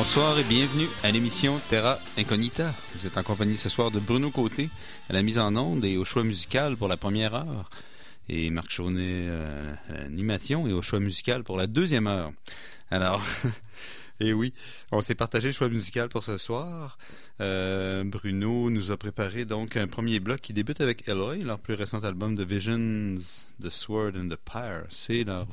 Bonsoir et bienvenue à l'émission Terra Incognita. Vous êtes en compagnie ce soir de Bruno Côté à la mise en onde et au choix musical pour la première heure. Et Marc Chaunet à l'animation et au choix musical pour la deuxième heure. Alors, et oui, on s'est partagé le choix musical pour ce soir. Bruno nous a préparé donc un premier bloc qui débute avec Eloy, leur plus récent album de Visions, The Sword and the Pyre. C'est leur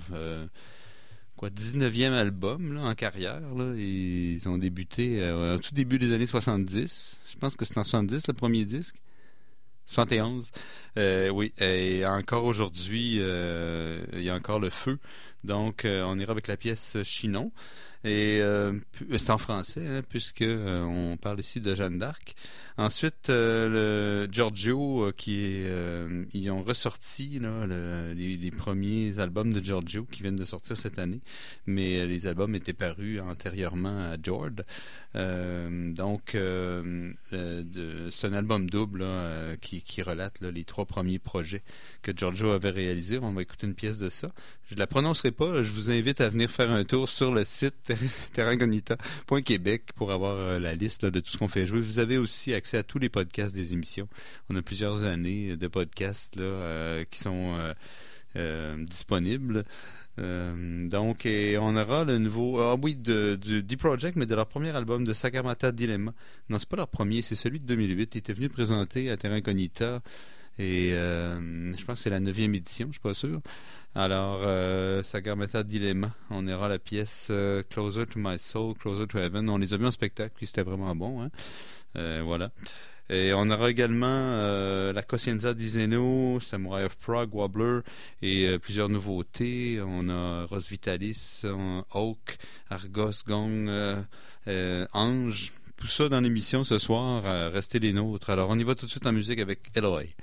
19e album là, en carrière. Là, et ils ont débuté au tout début des années 70. Je pense que c'est en 70 le premier disque. 71. Oui, et encore aujourd'hui, il y a encore le feu. Donc, on ira avec la pièce Chinon. Et c'est en français, hein, puisque on parle ici de Jeanne d'Arc. Ensuite, le Giorgio, ils ont ressorti là, les premiers albums de Giorgio qui viennent de sortir cette année, mais les albums étaient parus antérieurement à Jord. Donc, c'est un album double là, qui relate là, les trois premiers projets que Giorgio avait réalisés. On va écouter une pièce de ça. Je ne la prononcerai pas. Je vous invite à venir faire un tour sur le site terraincognita.québec pour avoir la liste là, de tout ce qu'on fait jouer. Vous avez aussi accès à tous les podcasts des émissions. On a plusieurs années de podcasts là, qui sont disponibles. Donc, et on aura le nouveau du Deep Project, mais de leur premier album de Sagarmatha Dilemma. Non, c'est pas leur premier, c'est celui de 2008. Ils étaient venus présenter à Terra Incognita et je pense que c'est la 9e édition, je suis pas sûr. Alors, Sagarmatha Dilemma, on aura la pièce Closer to My Soul, Closer to Heaven. On les a vus en spectacle, puis c'était vraiment bon, hein? Voilà. Et on aura également la Coscienza di Zeno, Samurai of Prague, Wobbler et plusieurs nouveautés. On a Ros Vitalis, Oak, Argos, Gong, Ange. Tout ça dans l'émission ce soir. Restez les nôtres. Alors, on y va tout de suite en musique avec Eloy.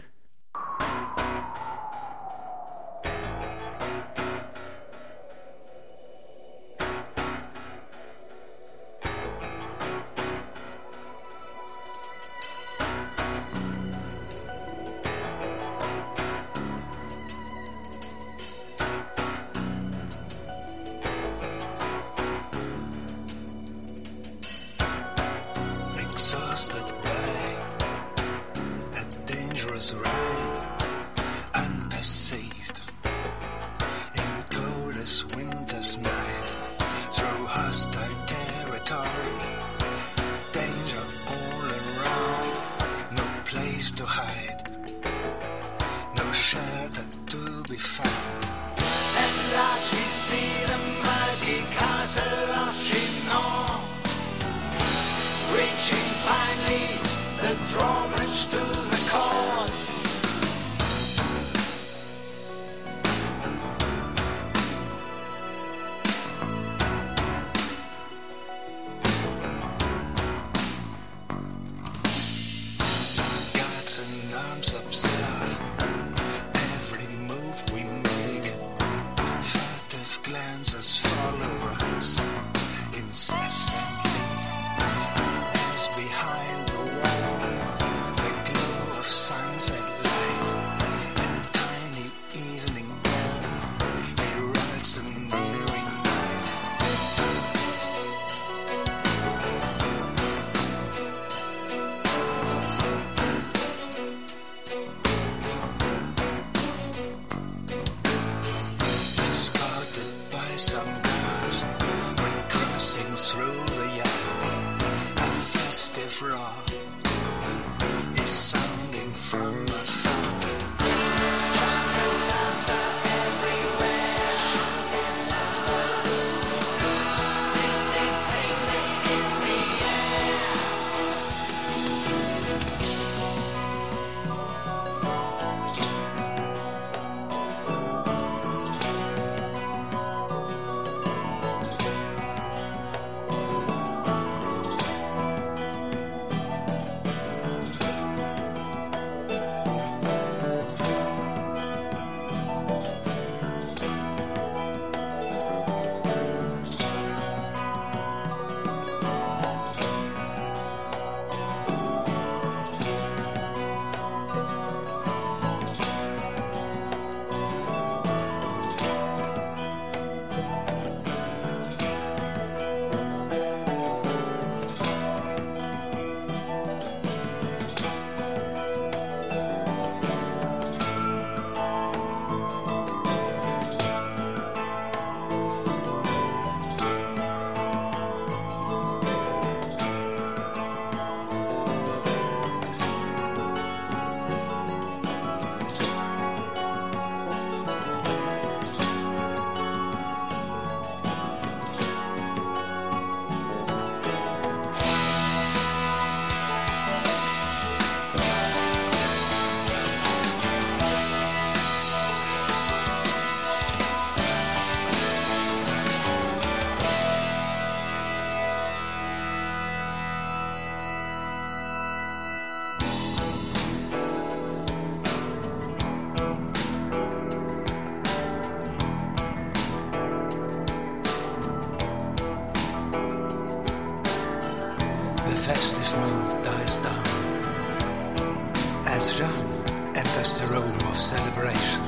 enters the room of celebration.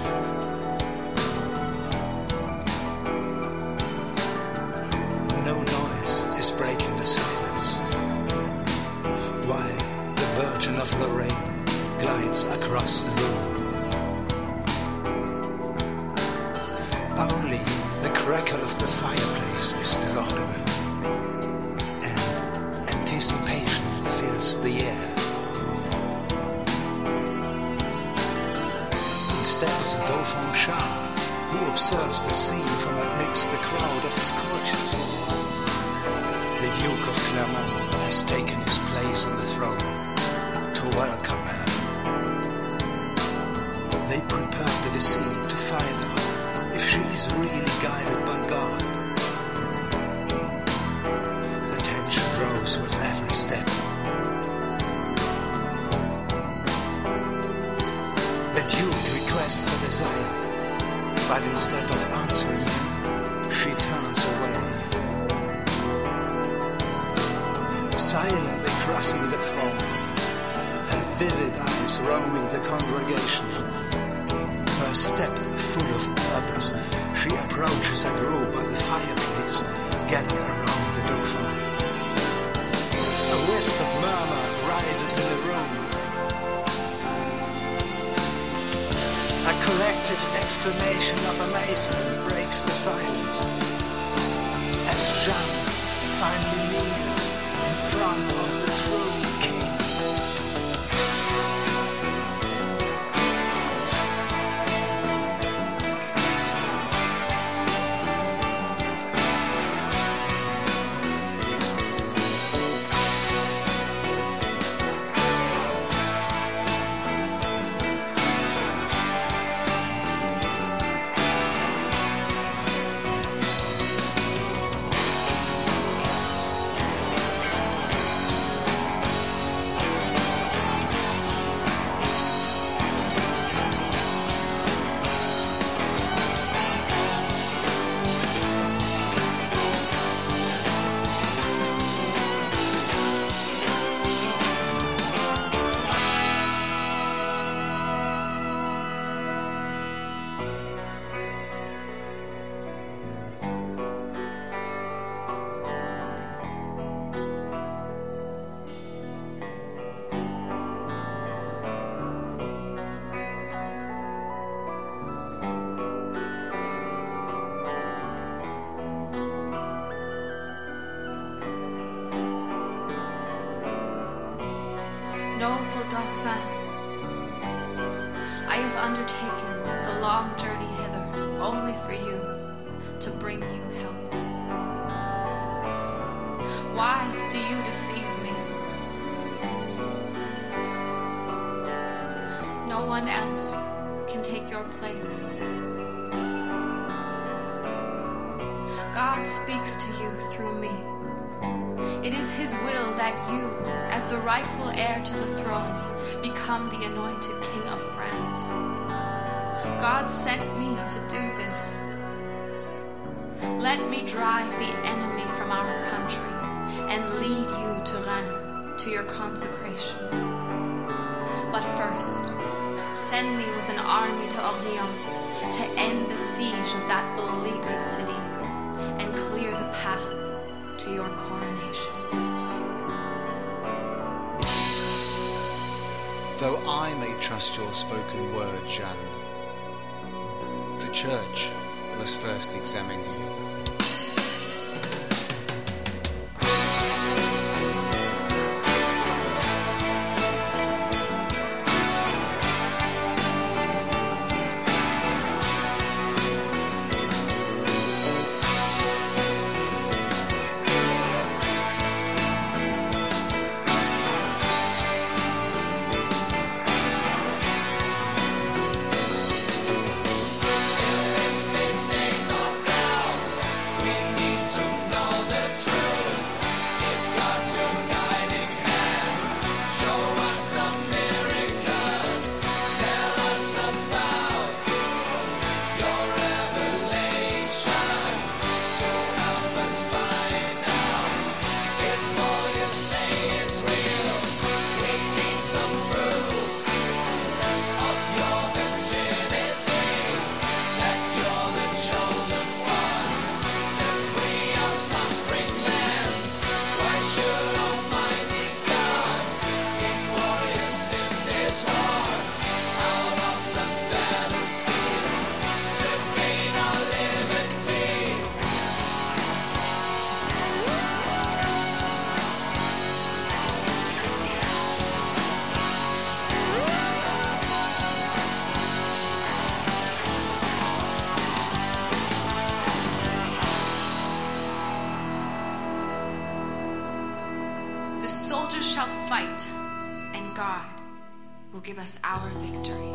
No noise is breaking the silence, while the Virgin of Lorraine glides across the room. Only the crackle of the fireplace is still audible, and anticipation fills the air. Instead of the Dauphin Shah, who observes the scene from amidst the crowd of his courtiers, the Duke of Clermont has taken his place on the throne to welcome her. They prepare the deceased to find out if she is really guided by God. The tension grows with every step. The Duke requests a desire, but instead of answering him, she turns away. Silently crossing the throne, her vivid eyes roaming the congregation, her step full of purpose, she approaches a group by the fireplace, gathered around the Dauphin. A whispered murmur rises in the room. A collective exclamation of amazement breaks the silence as Jeanne finally kneels in front of the true king. Noble Dauphin, I have undertaken the long journey hither only for you, to bring you help. Why do you deceive me? No one else can take your place. God speaks to you through me. It is His will that you, as the rightful heir to the throne, become the anointed King of France. God sent me to do this. Let me drive the enemy from our country and lead you to Reims, to your consecration. But first, send me with an army to Orléans to end the siege of that beleaguered city and clear the path to your coronation. Though I may trust your spoken word, Jeanne, the Church must first examine you. give us our victory.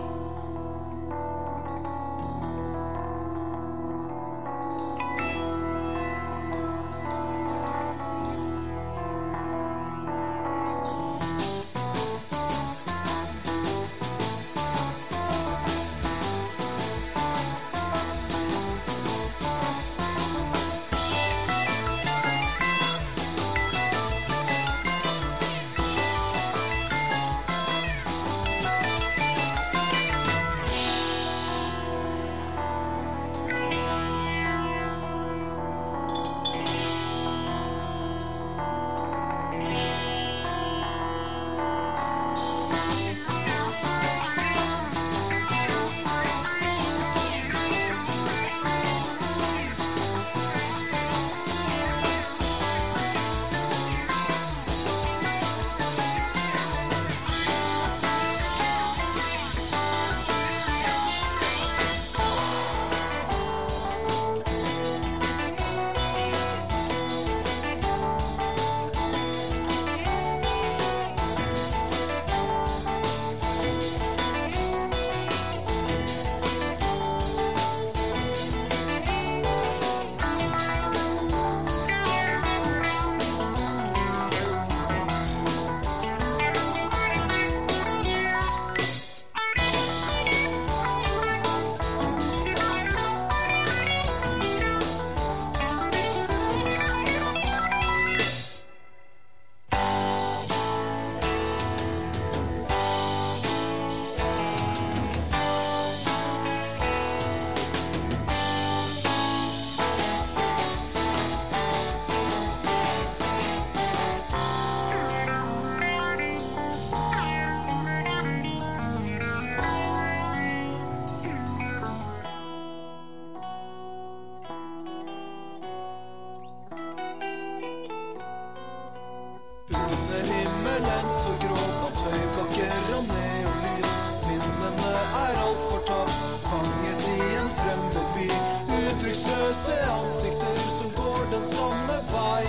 Så grov at høyblokker og neonlys. Minnene alt fortapt, fanget i en fremmed by. Uttrykksløse ansikter som går den samme vei.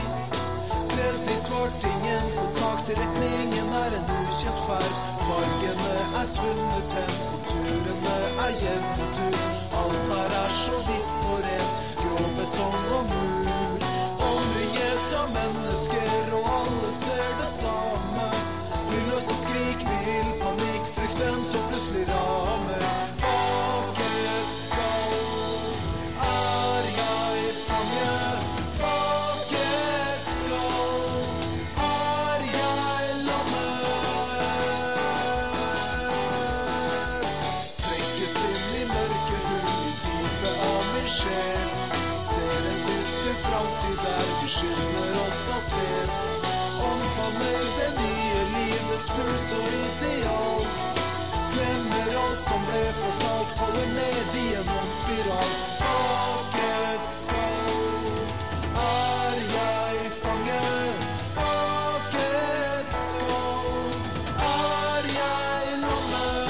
Kledd i svart, ingen kontakt, retningen en ukjent ferd. Fargene svunnet hen, konturene jevnet ut. Alt her så hvitt og rent, grå betong og mur. Omringet av mennesker, og alle ser det samme. Lydløse skrik, vill panikk, frykten så plutselig rammer. Bak et skall jeg fanget. Bak et skall jeg lammet. Trekkes inn i mørke hull i dypet av min sjel. Ser en dyster framtid der vi skynder oss av sted. Omfavner det nye livets puls og ideal. Glemmer alt som ble fortalt, faller ned i en ond spiral. Bak et skall jeg fanget. Bak et skall jeg lammet.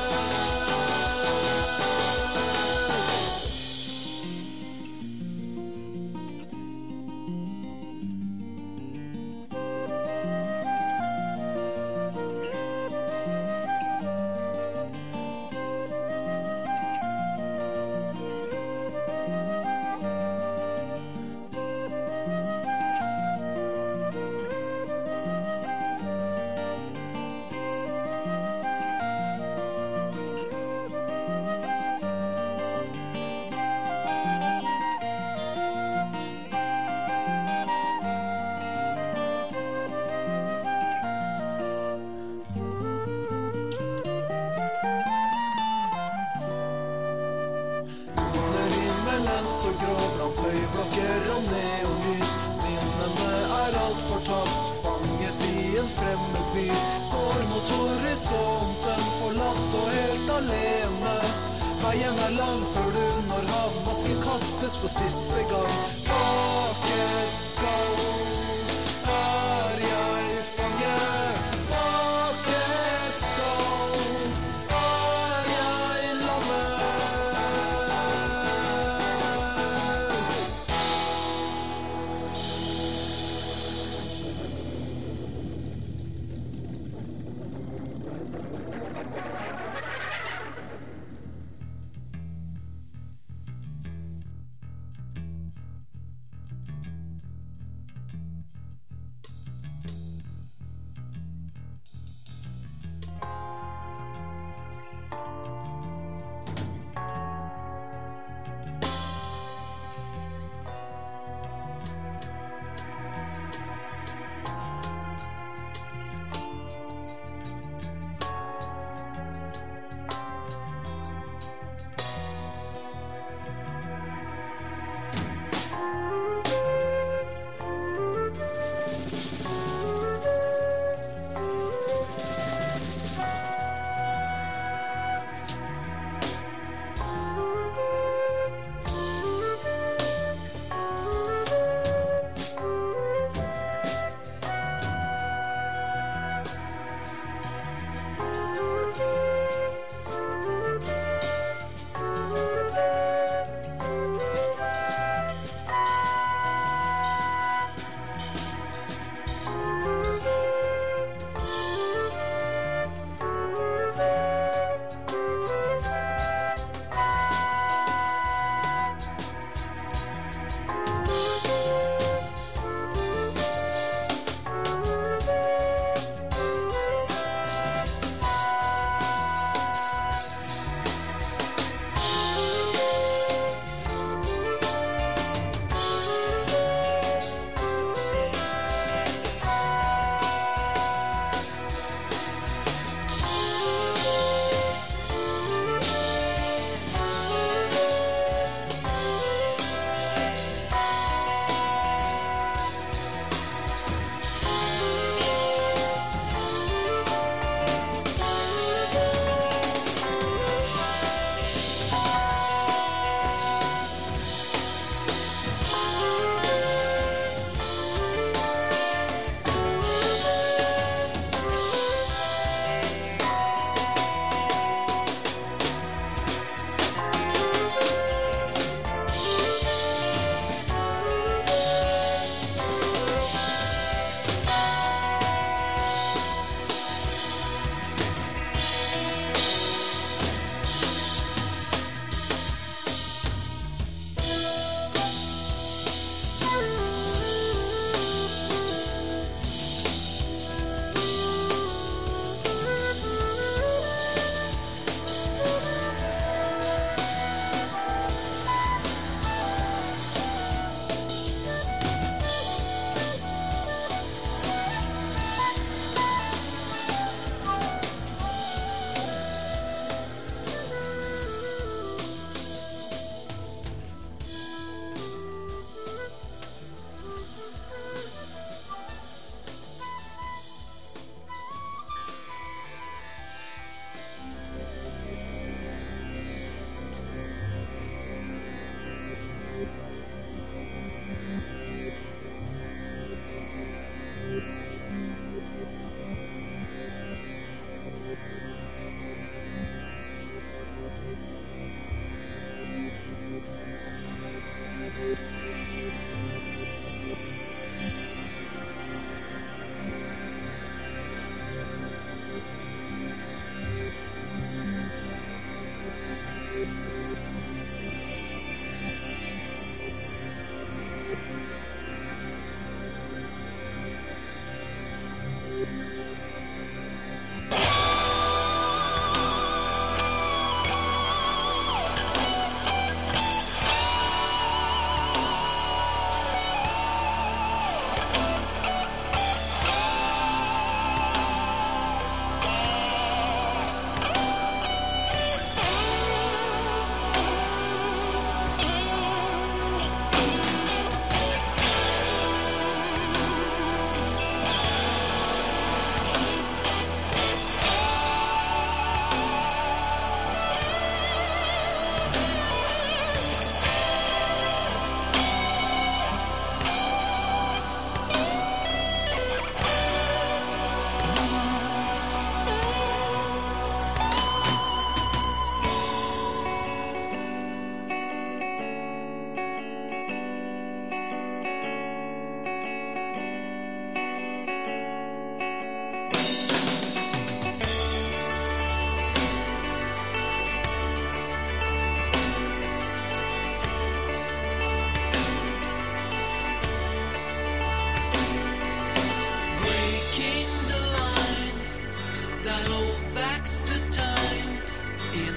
Så grå blant høyblokker og neonlys. Minnene alt fortapt, fanget i en fremmed by. Går mot horisonten, forlatt og helt alene. Veien lang før du når havmasken kastes for siste gang. Bak et skall jeg fanget. Bak et skall jeg lammet.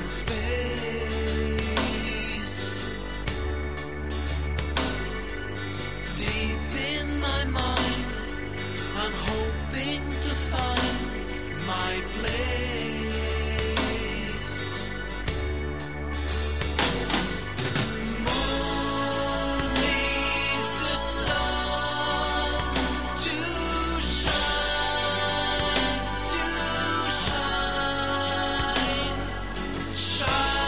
space. Deep in my mind, I'm hoping to find my place. The moon needs the sun to shine, shine.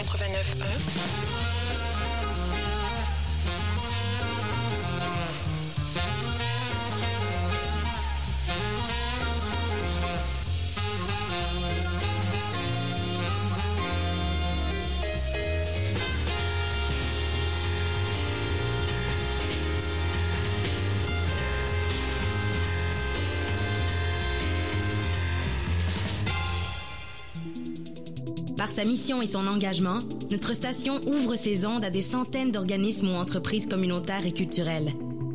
Par sa mission et son engagement, notre station ouvre ses ondes à des centaines d'organismes ou entreprises communautaires et culturelles.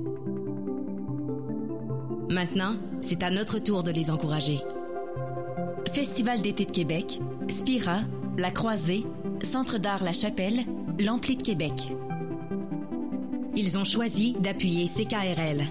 Maintenant, c'est à notre tour de les encourager. Festival d'été de Québec, Spira, La Croisée, Centre d'art La Chapelle, l'Ampli de Québec. Ils ont choisi d'appuyer CKRL.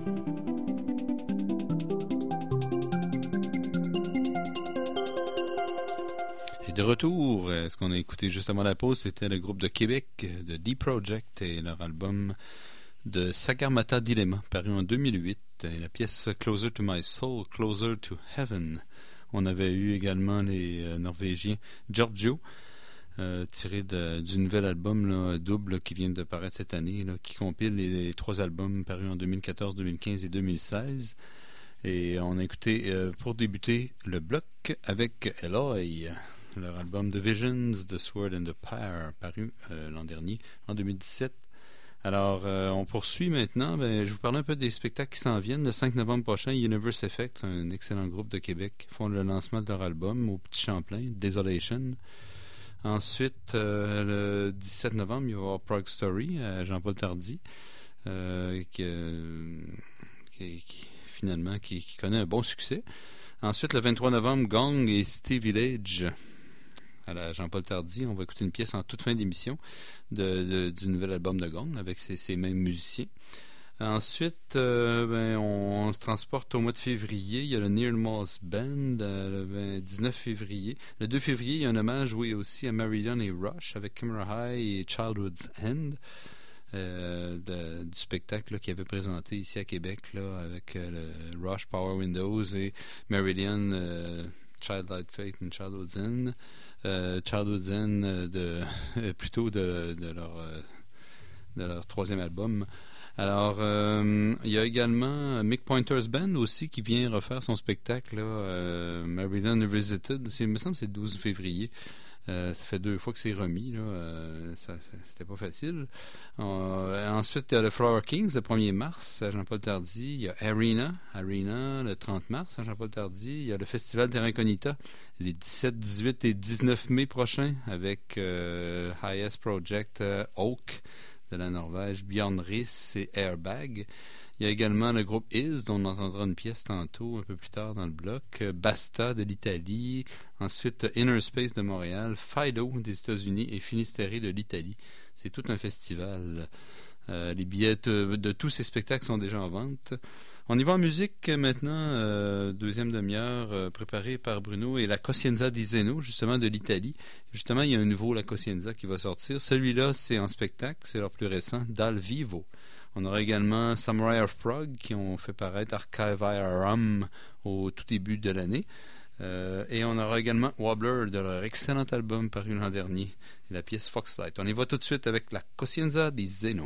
Et de retour, ce qu'on a écouté juste avant la pause, c'était le groupe de Québec de Deep Project et leur album de Sagarmatha Dilemma, paru en 2008, et la pièce Closer to My Soul, Closer to Heaven. On avait eu également les Norvégiens Giorgio, tiré du nouvel album là, double qui vient de paraître cette année, là, qui compile les 3 albums parus en 2014, 2015 et 2016. Et on a écouté, pour débuter, le bloc avec Eloy, leur album The Visions, The Sword and the Pyre, paru l'an dernier, en 2017. Alors, on poursuit maintenant. Je vous parle un peu des spectacles qui s'en viennent. Le 5 novembre prochain, Universe Effect, un excellent groupe de Québec, font le lancement de leur album au Petit Champlain, Desolation. Ensuite, le 17 novembre, il va y avoir Prague Story, Jean-Paul Tardy, qui connaît un bon succès. Ensuite, le 23 novembre, Gong et City Village à la Jean-Paul Tardy. On va écouter une pièce en toute fin d'émission du nouvel album de Gong avec ces mêmes musiciens. Ensuite, on se transporte au mois de février. Il y a le Near Moss Band le 19 février. Le 2 février, il y a un hommage, oui, aussi à Marillion et Rush avec Camera High et Childhood's End. Du spectacle là, qui avait présenté ici à Québec là, avec le Rush Power Windows et Marillion Childlike Faith and Childhood's End. Childhood's End plutôt de leur 3e album. Alors, il y a également Mick Pointer's Band aussi qui vient refaire son spectacle là, Marillion Revisited. Il me semble que c'est le 12 février. Ça fait 2 fois que c'est remis. Là. C'était pas facile. Ensuite, il y a le Flower Kings le 1er mars à Jean-Paul Tardy. Il y a Arena le 30 mars à Jean-Paul Tardy. Il y a le Festival Terra Incognita les 17, 18 et 19 mai prochains avec Highest Project Oak de la Norvège, Björn Riss et Airbag. Il y a également le groupe Is, dont on entendra une pièce tantôt, un peu plus tard dans le bloc. Basta de l'Italie. Ensuite, Inner Space de Montréal. Fido des États-Unis et Finistère de l'Italie. C'est tout un festival. Les billets de tous ces spectacles sont déjà en vente. On y va en musique maintenant, deuxième demi-heure, préparée par Bruno et la Coscienza di Zeno, justement de l'Italie. Justement, il y a un nouveau La Coscienza qui va sortir. Celui-là, c'est en spectacle, c'est leur plus récent, Dal Vivo. On aura également Samurai of Prague qui ont fait paraître Archivarum au tout début de l'année. Et on aura également Wobbler de leur excellent album paru l'an dernier, et la pièce Foxlight. On y va tout de suite avec la Coscienza di Zeno.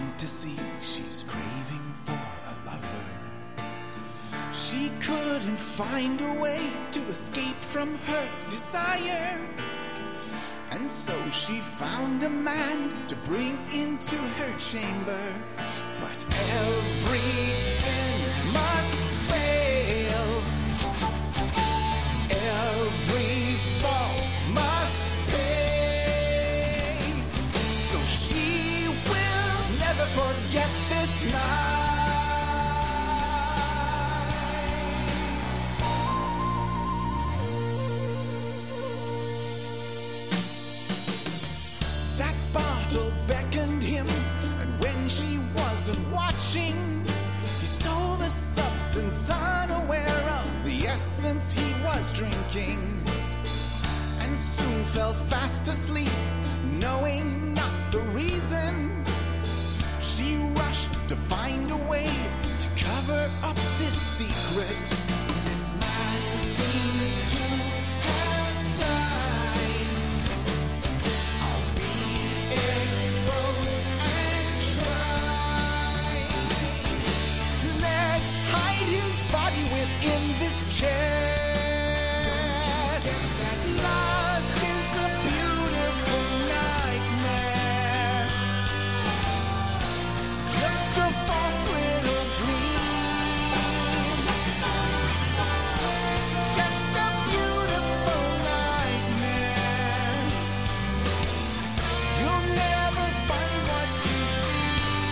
fantasy, she's craving for a lover. She couldn't find a way to escape from her desire. And so she found a man to bring into her chamber. But every sin must fail. Every fault must pay. So she will never forget this night. That bottle beckoned him, and when she wasn't watching, he stole the substance unaware of the essence he was drinking, and soon fell fast asleep, knowing not the reason. She rushed to find a way to cover up this secret. This man seems to have died. I'll be exposed and tried. Let's hide his body within this chest. That lust is a beautiful nightmare. Just a false little dream. Just a beautiful nightmare. You'll never find what you see.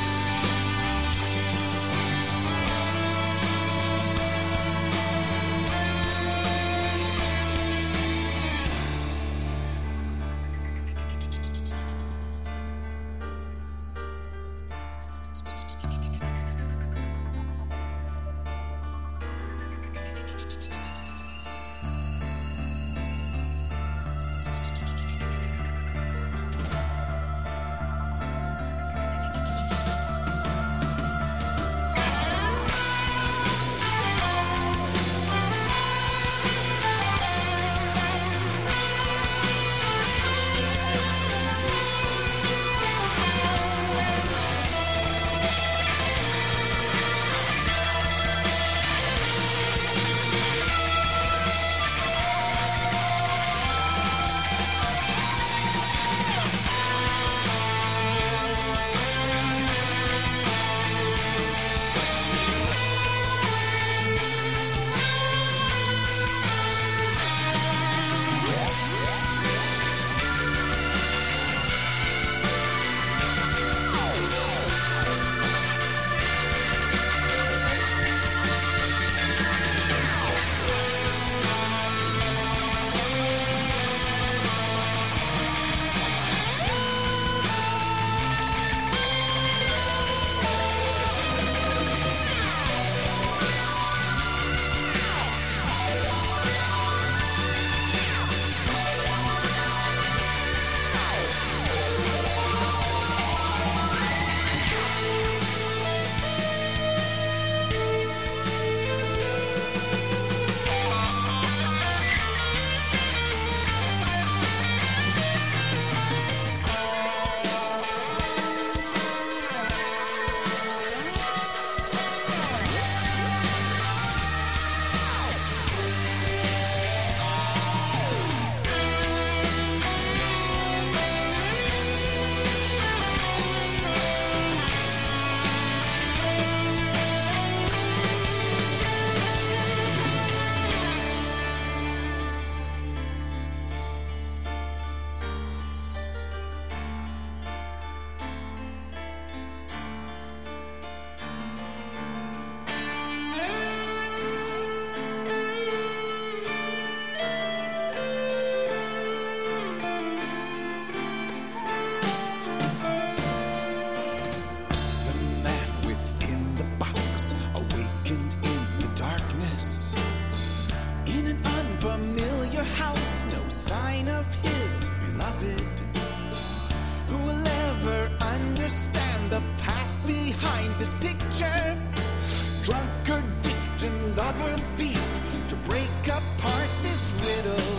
lover thief to break apart this riddle.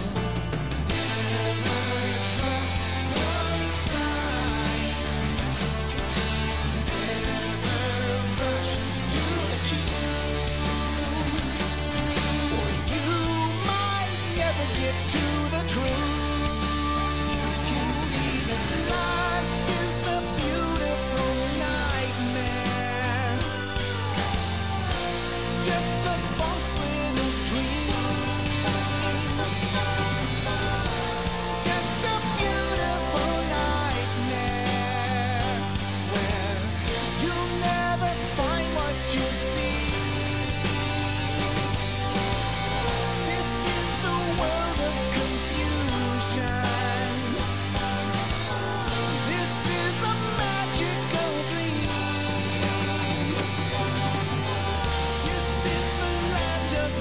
Never trust one side. just a false little dream, just a beautiful nightmare where you'll never find what you see. This is the world of confusion. This is a magical dream. This is the land of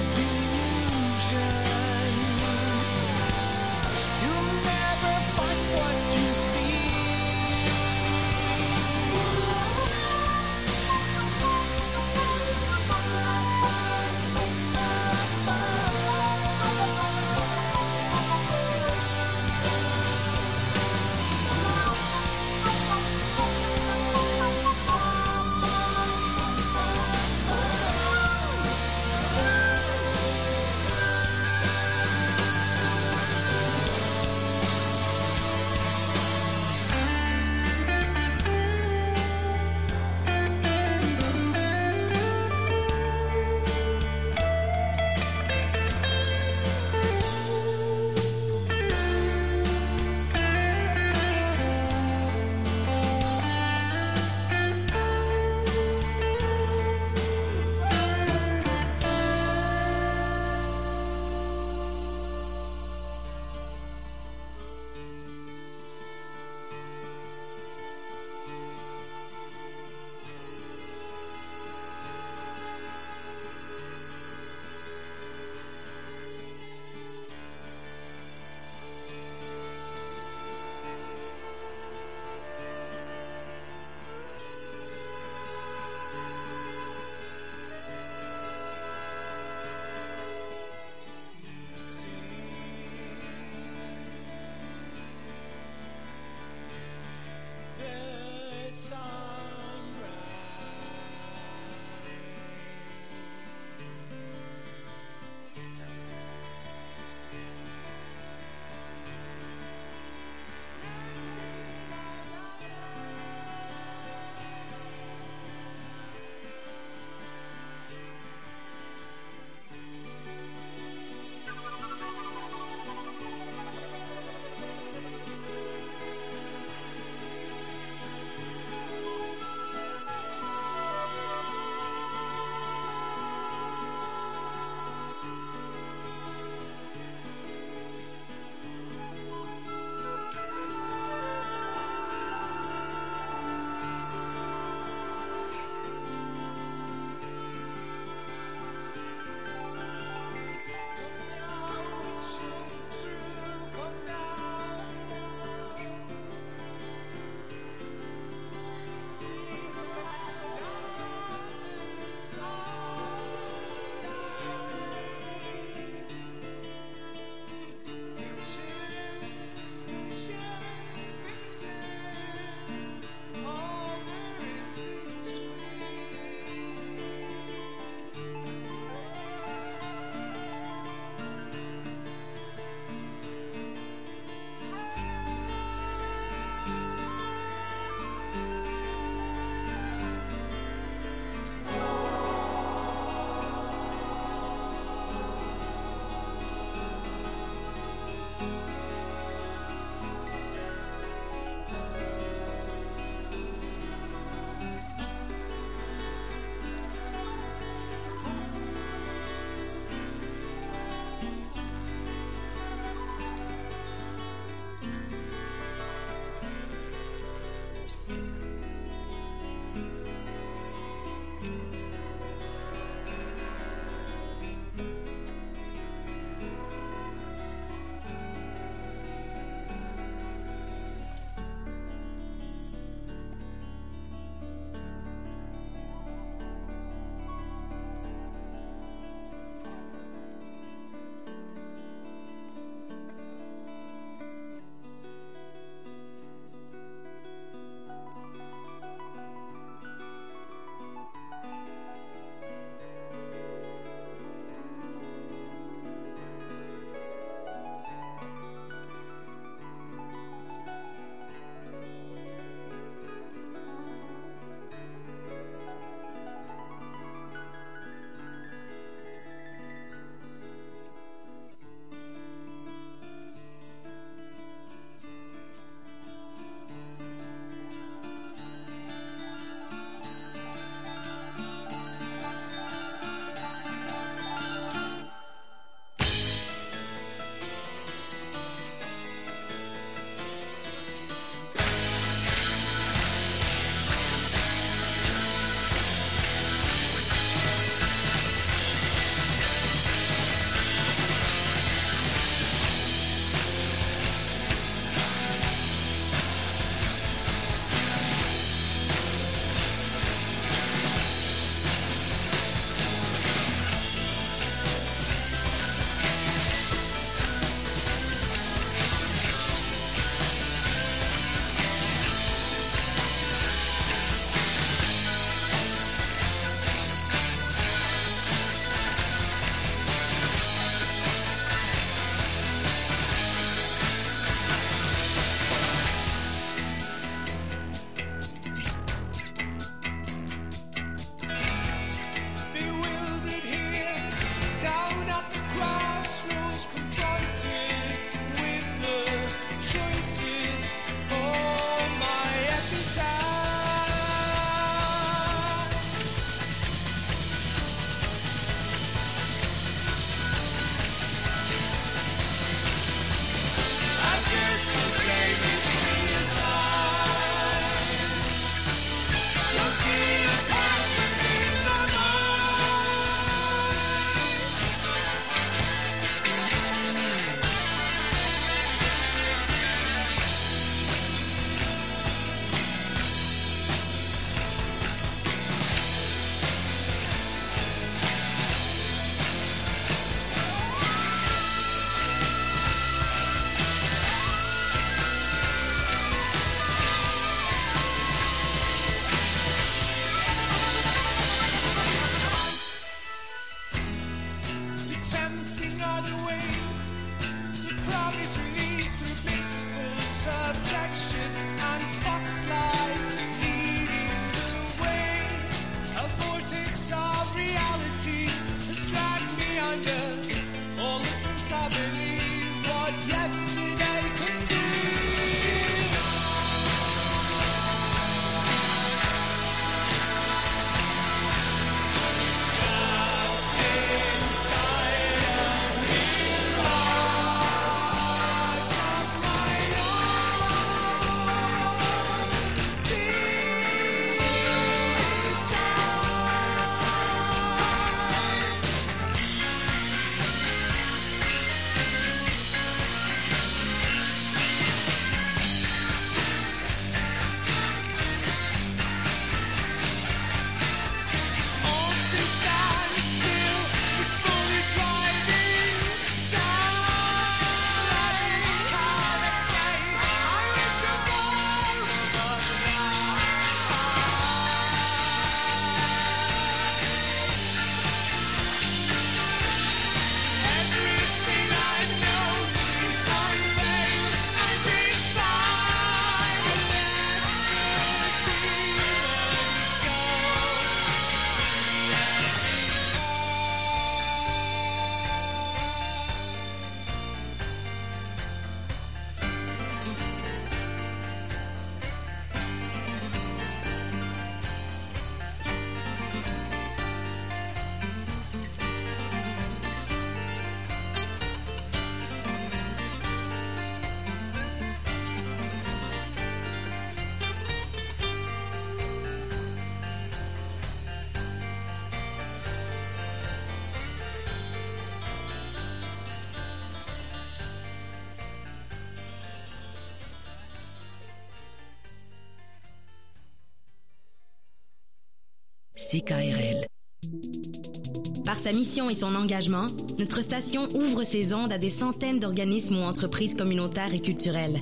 CKRL. Par sa mission et son engagement, notre station ouvre ses ondes à des centaines d'organismes ou entreprises communautaires et culturelles.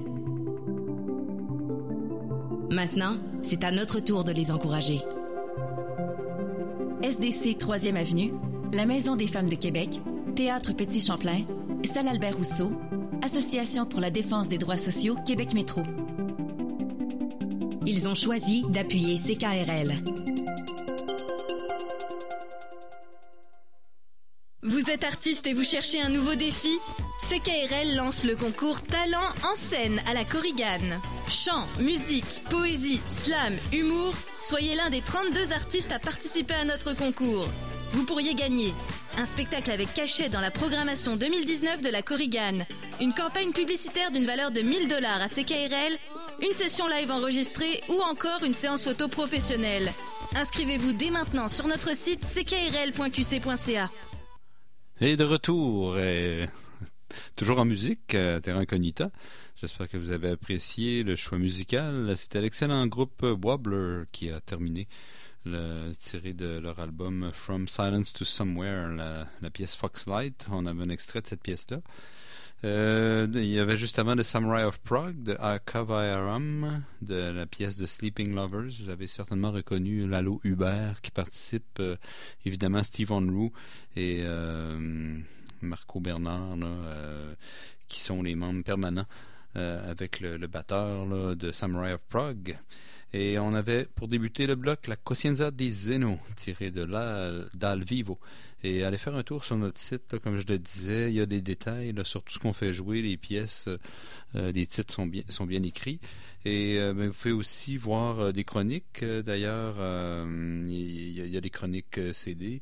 Maintenant, c'est à notre tour de les encourager. SDC 3e Avenue, la Maison des femmes de Québec, Théâtre Petit Champlain, Salle Albert Rousseau, Association pour la défense des droits sociaux Québec Métro. Ils ont choisi d'appuyer CKRL. Vous êtes artiste et vous cherchez un nouveau défi? CKRL lance le concours Talent en scène à la Korigane. Chant, musique, poésie, slam, humour, soyez l'un des 32 artistes à participer à notre concours. Vous pourriez gagner un spectacle avec cachet dans la programmation 2019 de la Korigane, une campagne publicitaire d'une valeur de 1 000 $ à CKRL, une session live enregistrée ou encore une séance photo professionnelle. Inscrivez-vous dès maintenant sur notre site ckrl.qc.ca. Et de retour, toujours en musique, Terra Incognita. J'espère que vous avez apprécié le choix musical. C'était l'excellent groupe Wobbler qui a terminé, tiré de leur album From Silence to Somewhere, la pièce Foxlight. On avait un extrait de cette pièce-là. Il y avait juste avant The Samurai of Prague, de Akavayaram, de la pièce de Sleeping Lovers. Vous avez certainement reconnu Lalo Hubert qui participe, évidemment Steve Onru et Marco Bernard, qui sont les membres permanents avec le batteur de Samurai of Prague. Et on avait, pour débuter le bloc, la Coscienza di Zeno, tirée de Dal Vivo. Et allez faire un tour sur notre site, là, comme je le disais, il y a des détails là, sur tout ce qu'on fait jouer, les pièces, les titres sont bien écrits. Et vous pouvez aussi voir des chroniques. D'ailleurs, il y a des chroniques CD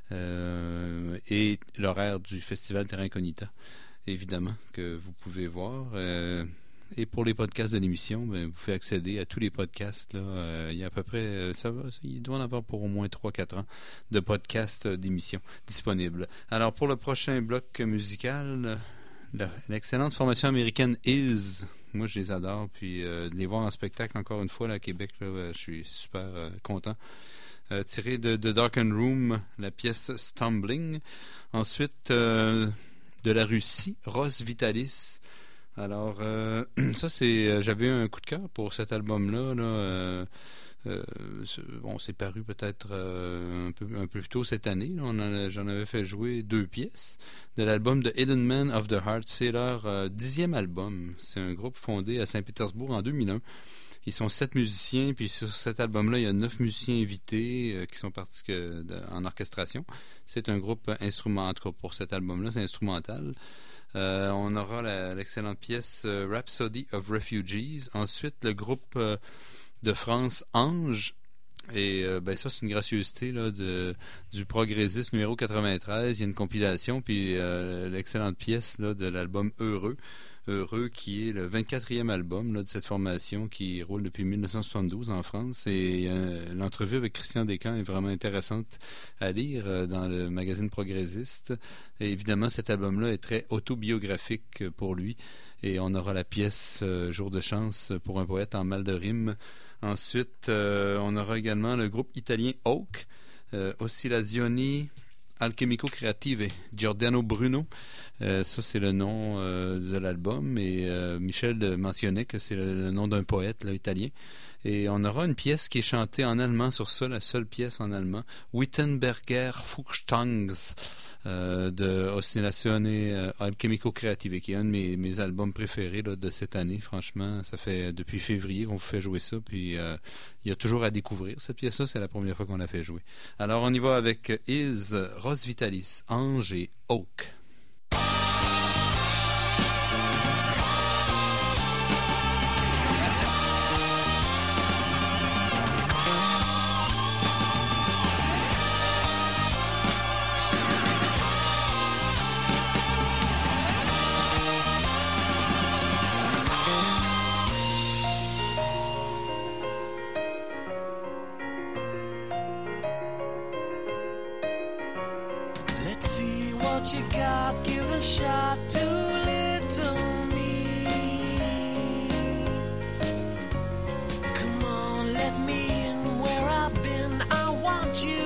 et l'horaire du festival Terra Incognita, évidemment, que vous pouvez voir. Et pour les podcasts de l'émission, vous pouvez accéder à tous les podcasts. Là. Il y a à peu près, il doit en avoir pour au moins 3-4 ans de podcasts d'émissions disponibles. Alors, pour le prochain bloc musical, l'excellente formation américaine Is. Moi, je les adore. Puis, de les voir en spectacle encore une fois là, à Québec, là, je suis super content. Tiré de Darkened Room, la pièce Stumbling. Ensuite, de la Russie, Ros Vitalis. Alors, ça, j'avais un coup de cœur pour cet album-là. C'est paru peut-être un peu plus tôt cette année. J'en avais fait jouer 2 pièces de l'album de Hidden Men of the Heart. C'est leur 10e album. C'est un groupe fondé à Saint-Pétersbourg en 2001. Ils sont 7 musiciens, puis sur cet album-là, il y a 9 musiciens invités qui sont partis en orchestration. C'est un groupe instrumental. En tout cas, pour cet album-là, c'est instrumental. On aura l'excellente pièce Rhapsody of Refugees. Ensuite, le groupe de France, Ange. Et ça, c'est une gracieuseté là, du progressiste numéro 93. Il y a une compilation, puis l'excellente pièce là, de l'album Heureux, qui est le 24e album là, de cette formation qui roule depuis 1972 en France. Et l'entrevue avec Christian Descamps est vraiment intéressante à lire dans le magazine progressiste. Et évidemment, cet album-là est très autobiographique pour lui. Et on aura la pièce Jour de chance pour un poète en mal de rime. Ensuite, on aura également le groupe italien Oak, Oscillazioni Alchemico Creative, Giordano Bruno. Ça, c'est le nom de l'album. Et Michel mentionnait que c'est le nom d'un poète là, italien. Et on aura une pièce qui est chantée en allemand sur ça, la seule pièce en allemand, Wittenberger Fuchstangs, de Oscillazione Alchemico Creative, qui est un de mes albums préférés là, de cette année. Franchement, ça fait depuis février qu'on vous fait jouer ça, puis il y a toujours à découvrir cette pièce-là. C'est la première fois qu'on l'a fait jouer. Alors, on y va avec Is, Ros Vitalis, Ange et Oak. Let's see what you got, give a shot to little me. Come on, let me in where I've been, I want you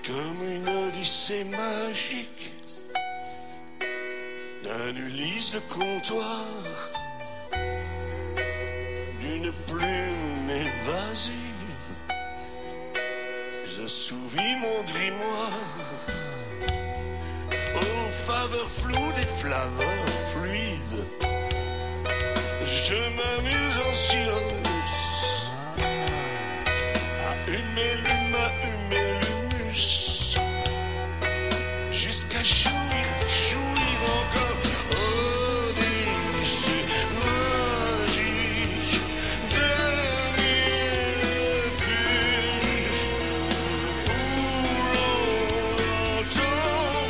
comme une odyssée magique d'un Ulysse de comptoir, d'une plume évasive, j'assouvis mon grimoire aux faveurs floues des flaveurs fluides. Je m'amuse en silence à humer l'humus jusqu'à jouir encore. Odyssée magique, dernier refuge où l'on entend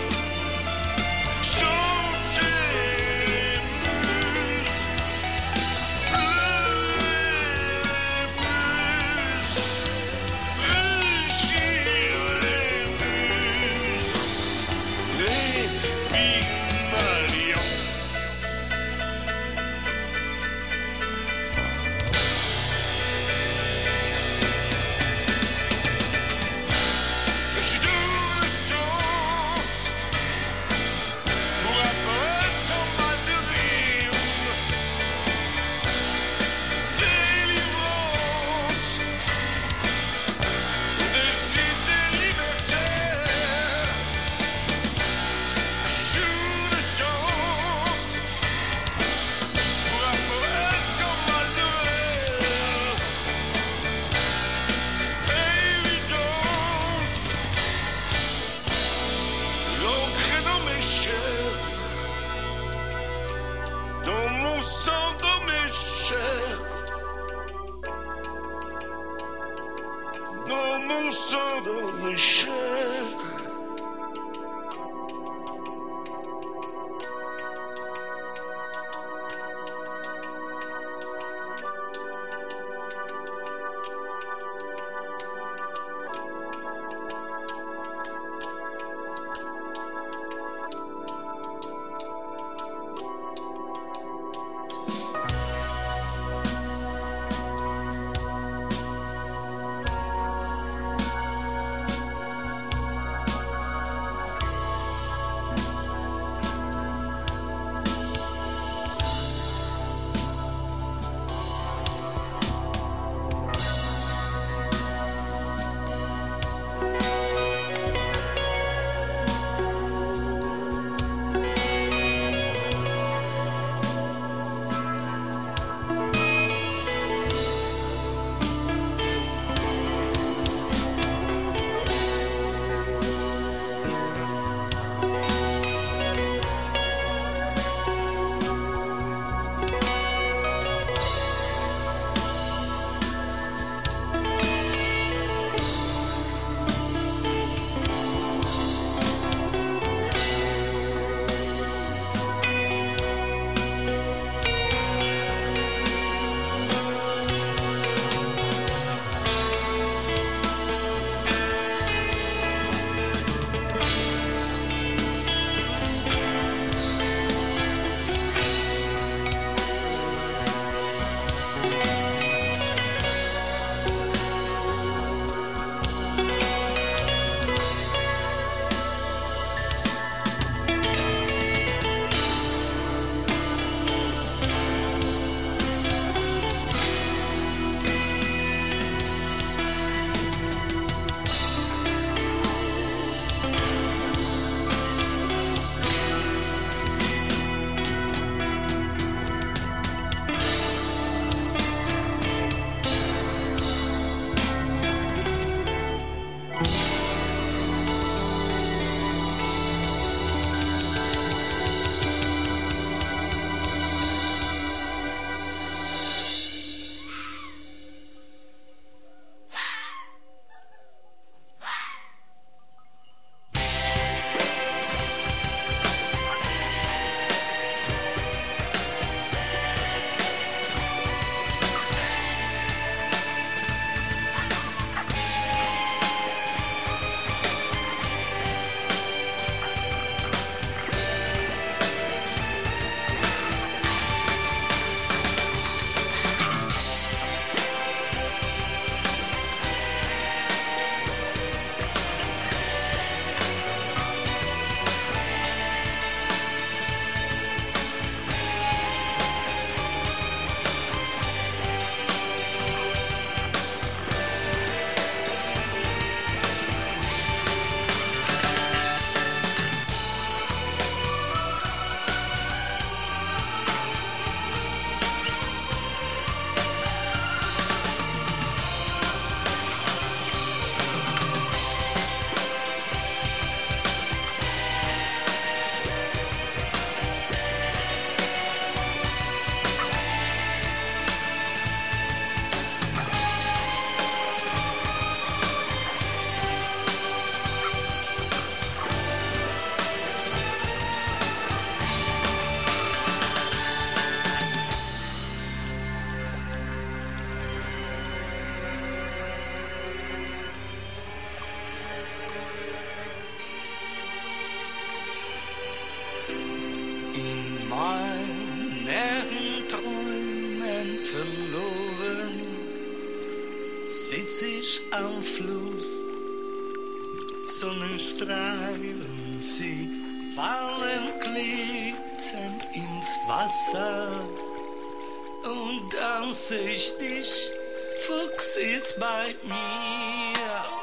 chanter les muses. Dans mon sang, dans mes chairs, dans mon sang, dans mes chairs. Sonnenstrahlen, sie fallen glitzernd ins Wasser. Und dann seh ich dich, Fuchs, jetzt bei mir.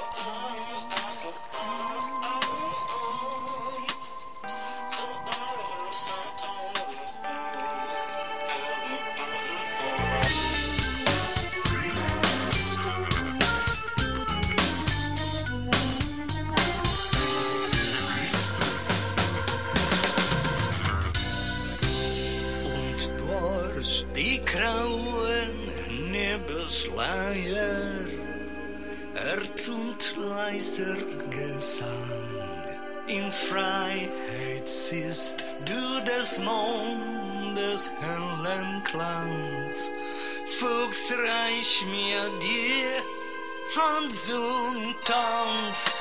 Die grauen Nebelschleier ertönt leiser Gesang. In Freiheit siehst du des Mondes hellen Glanz. Fuchs, reich mir die Hand zum Tanz.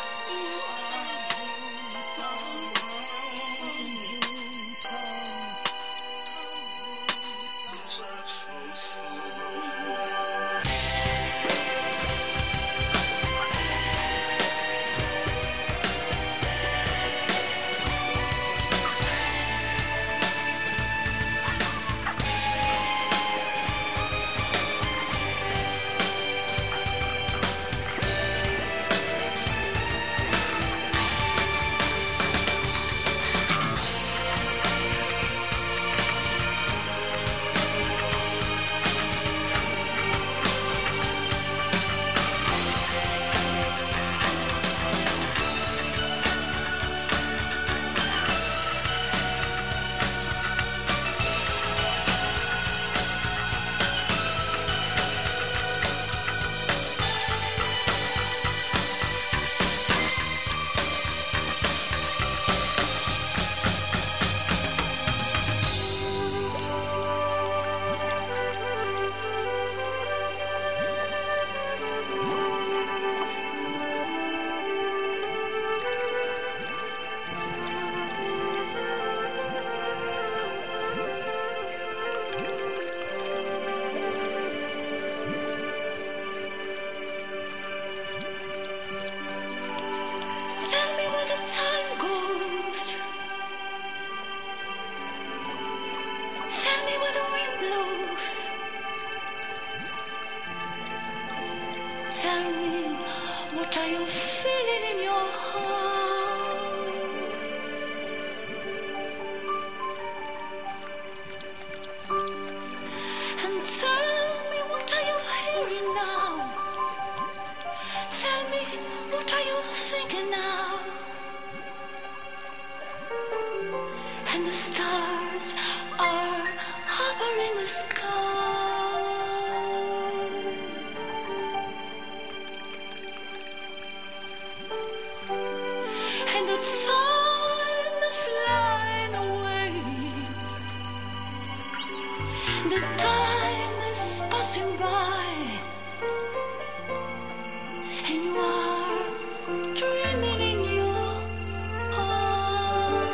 Tell me, what are you feeling in your heart? And tell me, what are you hearing now? Tell me, what are you thinking now? And the stars are hovering in the sky. Time is flying away. The time is passing by, and you are dreaming in your heart.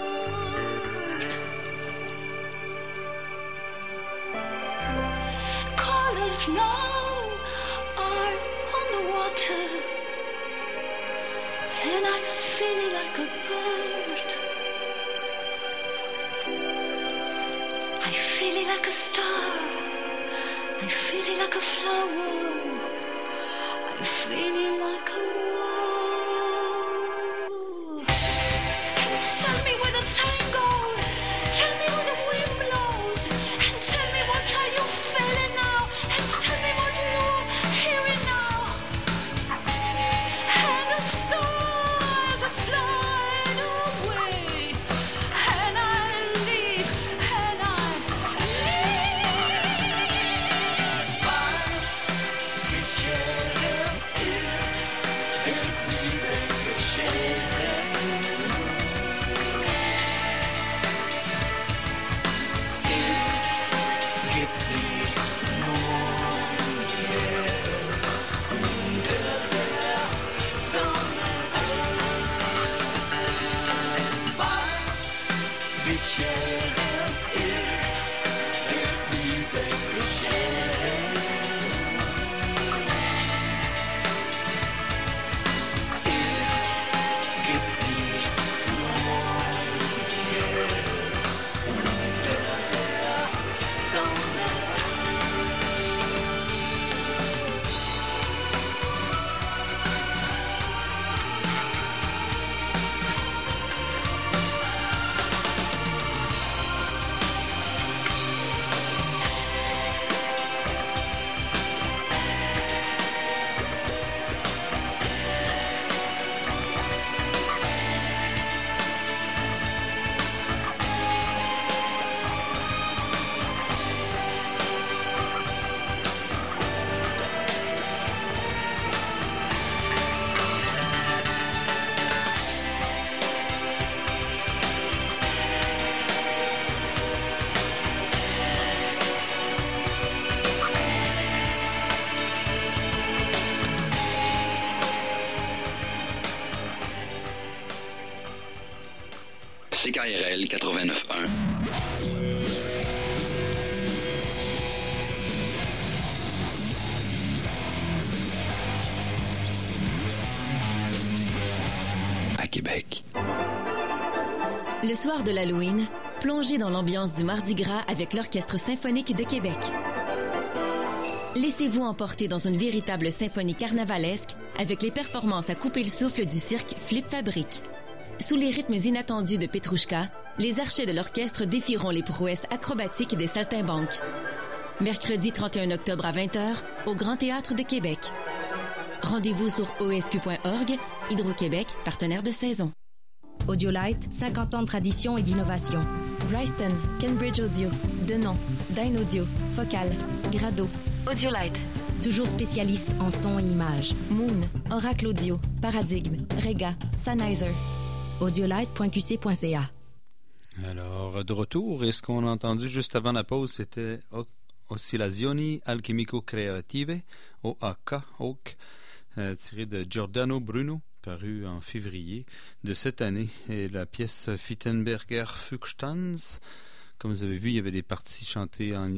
Colors now are on the water, and I feel like a bird. I feel it like a star. I feel it like a flower. I feel it like a war. And tell me where the time goes. Tell me where the wind blows. And tell me what are you feeling now. And tell me what you're hearing now. And the stars are flying away. And I leave. And I leave. Was geschehen ist, wird wieder geschehen. Es gibt nichts Neues unter der Sonne. Was geschehen ist, wird wieder geschehen. Es CKRL 89.1. À Québec. Le soir de l'Halloween, plongez dans l'ambiance du Mardi Gras avec l'Orchestre symphonique de Québec. Laissez-vous emporter dans une véritable symphonie carnavalesque avec les performances à couper le souffle du cirque Flip Fabrique. Sous les rythmes inattendus de Petrouchka, les archets de l'orchestre défieront les prouesses acrobatiques des saltimbanques. Mercredi 31 octobre à 20h au Grand Théâtre de Québec. Rendez-vous sur osq.org, Hydro-Québec, partenaire de saison. Audiolite, 50 ans de tradition et d'innovation. Bryston, Cambridge Audio, Denon, Dyn Audio, Focal, Grado. Audiolite, toujours spécialiste en son et images. Moon, Oracle Audio, Paradigme, Rega, Sennheiser. Audiolite.qc.ca. Alors, de retour, et ce qu'on a entendu juste avant la pause, c'était Oscillazioni Alchemico-Creative, OAK, tiré de Giordano Bruno, paru en février de cette année. Et la pièce Fittenberger Fuchstanz, comme vous avez vu, il y avait des parties chantées en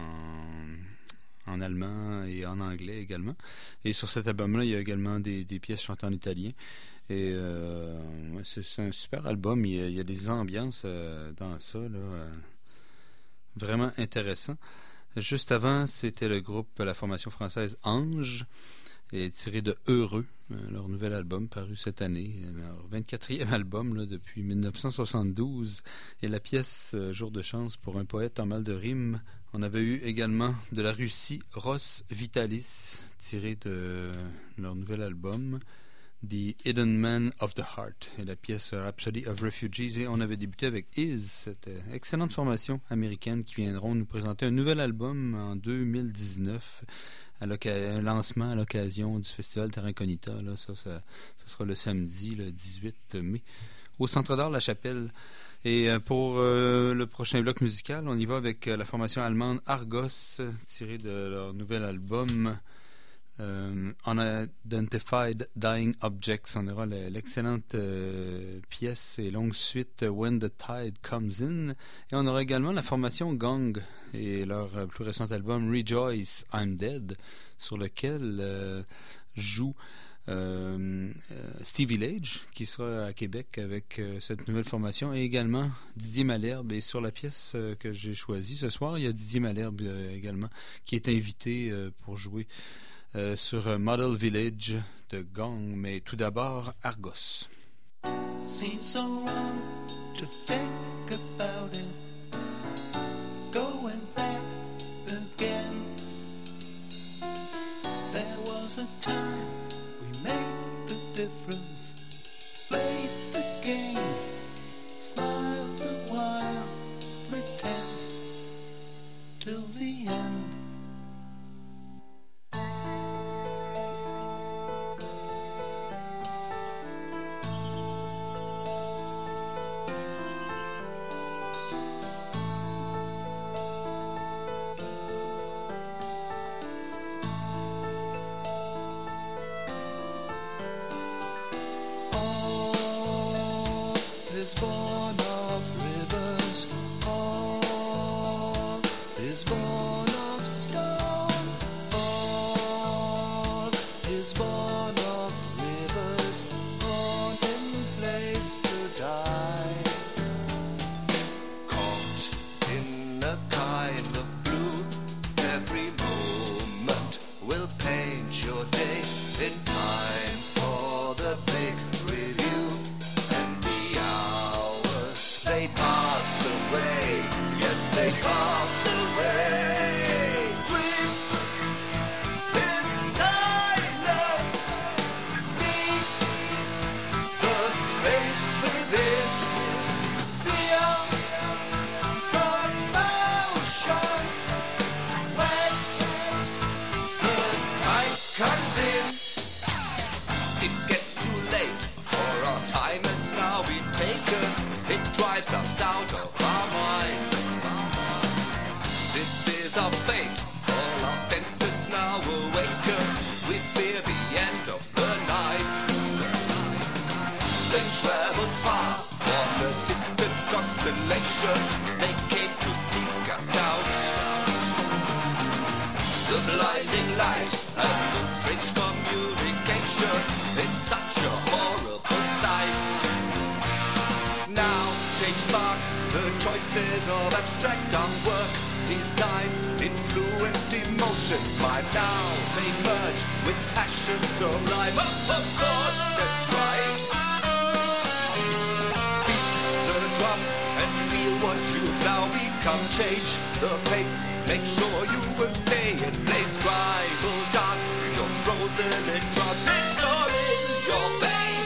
allemand et en anglais également. Et sur cet album-là, il y a également des pièces chantées en italien. Et c'est un super album. Il y a des ambiances dans ça, là, vraiment intéressant. Juste avant, c'était le groupe, la formation française Ange, et tiré de Heureux, leur nouvel album paru cette année, leur 24e album là, depuis 1972. Et la pièce Jour de chance pour un poète en mal de rime. On avait eu également de la Russie Ross Vitalis, tiré de leur nouvel album The Hidden Man of the Heart, et la pièce Rhapsody of Refugees. Et on avait débuté avec Is, cette excellente formation américaine qui viendront nous présenter un nouvel album en 2019, un lancement à l'occasion du festival Terra Incognita. Là, ça sera le samedi, le 18 mai, au Centre d'art La Chapelle. Et pour le prochain bloc musical, on y va avec la formation allemande Argos, tirée de leur nouvel album Unidentified Dying Objects. On aura l'excellente pièce et longue suite When the Tide Comes In. Et on aura également la formation Gong et leur plus récent album Rejoice, I'm Dead, sur lequel joue Stevie Lage, qui sera à Québec avec cette nouvelle formation, et également Didier Malherbe. Et sur la pièce que j'ai choisie ce soir, il y a Didier Malherbe également qui est invité pour jouer sur Model Village de Gong. Mais tout d'abord, Argos. Seems so wrong to think about it. Going back again. There was a time we made the difference. Played the game. Smiled a while. Pretend till the end. Is born of rivers, all is born of stone, all is born of rivers, born in place to die. Caught in a kind of blue, every moment will paint your day in time for the big review. They pass away, yes, they pass away. Dream in silence, see the space within. Feel the motion when the tide comes in. It gets too late, for our time is now been taken. It drives us out of our minds. This is our fate. All our senses now awaken. We fear the end of the night. They traveled far on the distant nation, they came to seek us out. The blinding light and the strange communication, it's such a horrible sight. Now change marks the choices of abstract artwork, design, influent emotions. By now they merge with passion sublime. Of course, that's right. Beat the drum and feel what you've now become. Change the pace, make sure you will stay in place. Tribal dance, you're frozen in trance. It's all in your face.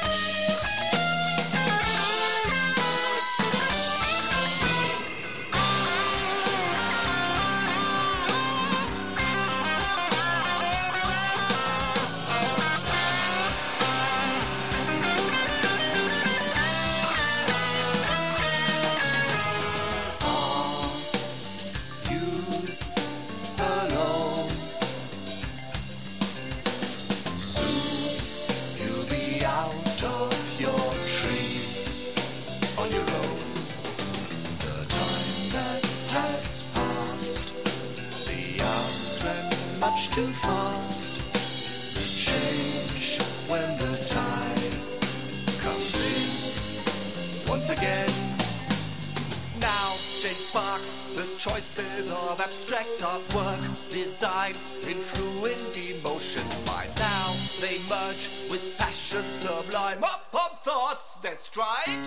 Too fast. The change when the tide comes in once again. Now change sparks the choices of abstract artwork, design, influent emotions. By now they merge with passion sublime. Up thoughts, that's right.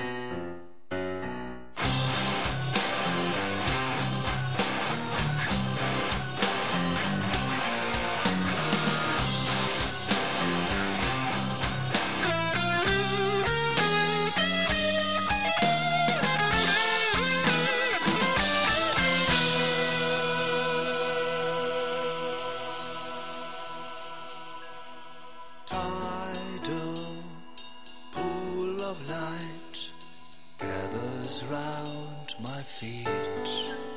Round my feet,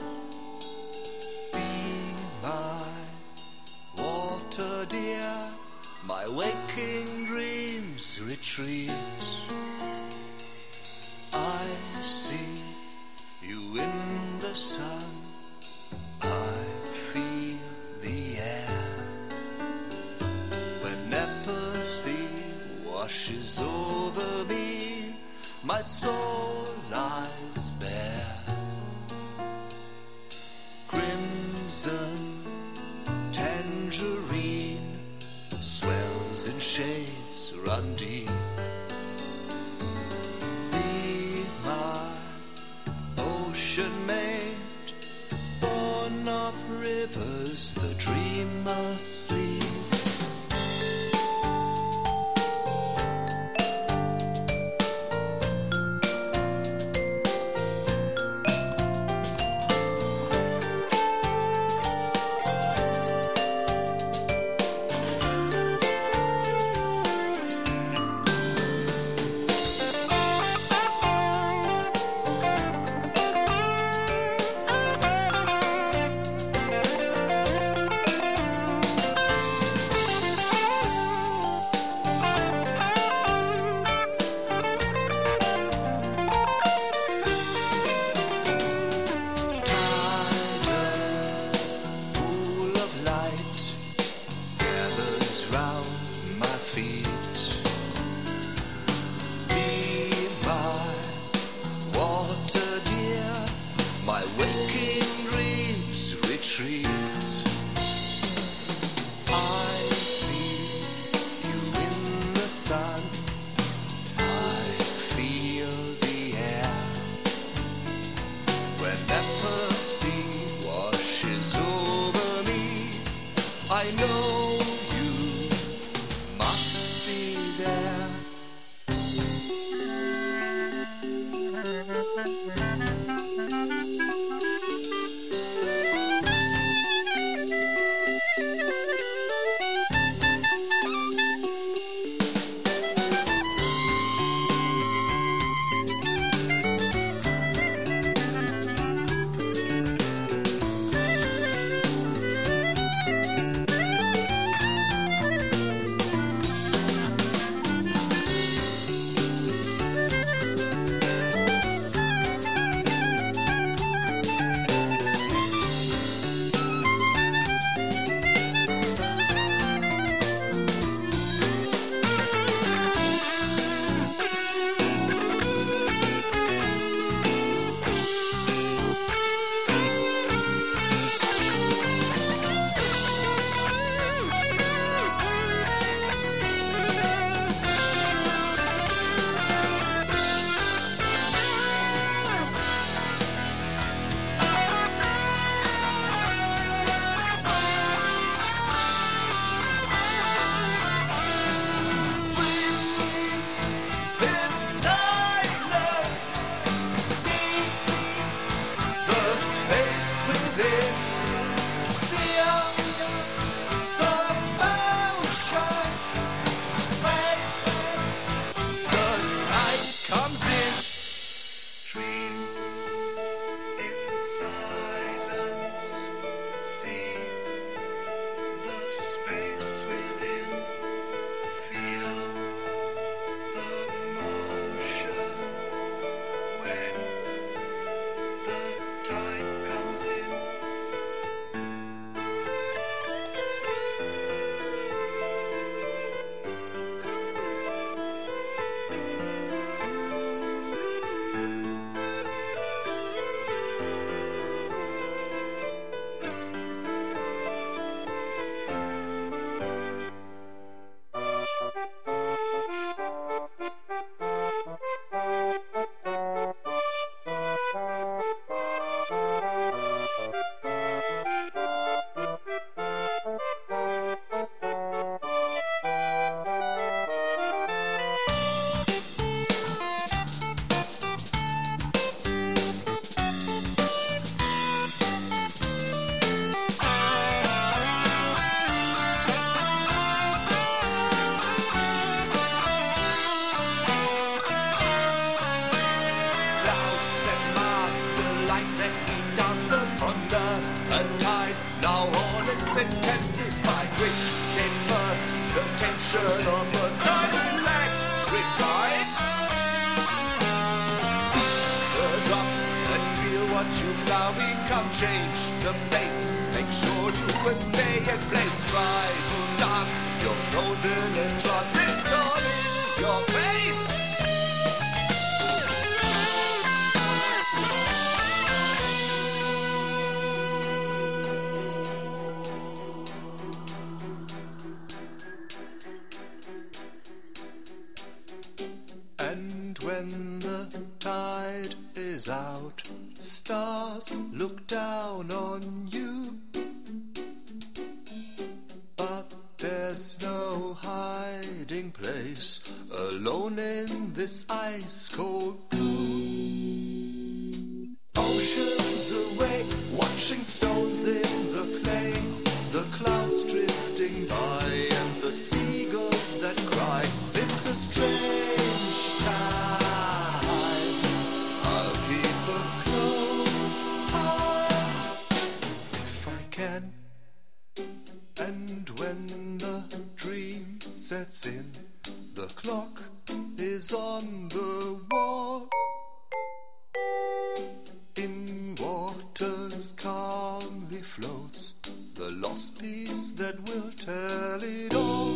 be my water, dear, my waking dreams retreat. I see you in the sun, I feel the air. When apathy washes over me, my soul lies bare. Crimson tangerine swells in shades run deep. Be my ocean mate, born of rivers, the dreamer sleep. change the pace. Make sure you will stay in place. Drive or dance, you're frozen in trance. It's all in your face. And when the tide is out, stars look down on you. But there's no hiding place, alone in this ice-cold blue. Oceans away, watching stones in the clay, the clouds drifting by and the seagulls that cry. It's a strange time. I'll keep a close eye if I can. And when the dream sets in, the clock is on the wall. In waters calmly floats the lost piece that will tell it all.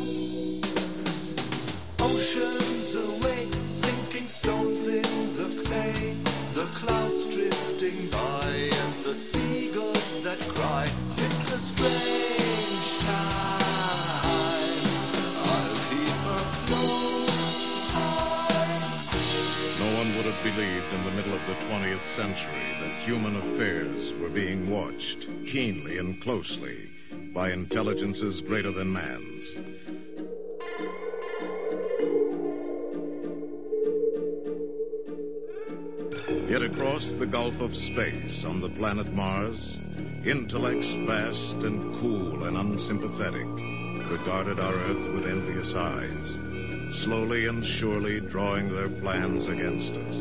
Oceans away, sinking stones in the clay, the clouds drifting by and the seagulls that cry. It's a strange time. I'll keep a close eye. No one would have believed in the middle of the 20th century that human affairs were being watched keenly and closely by intelligences greater than man's. Yet across the gulf of space on the planet Mars, intellects vast and cool and unsympathetic regarded our Earth with envious eyes, slowly and surely drawing their plans against us.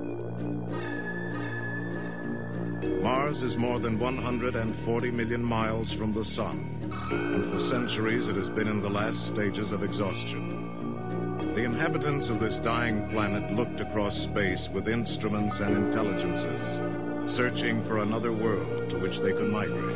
Mars is more than 140 million miles from the sun, and for centuries it has been in the last stages of exhaustion. The inhabitants of this dying planet looked across space with instruments and intelligences, searching for another world to which they could migrate.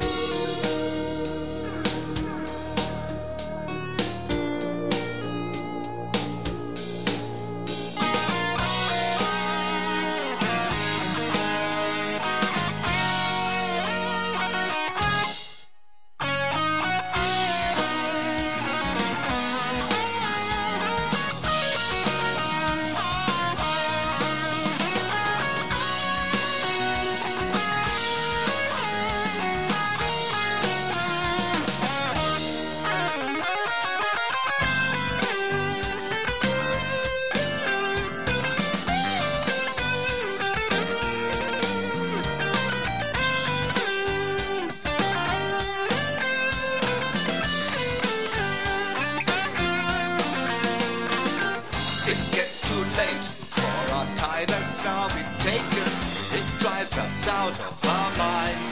Out of our minds.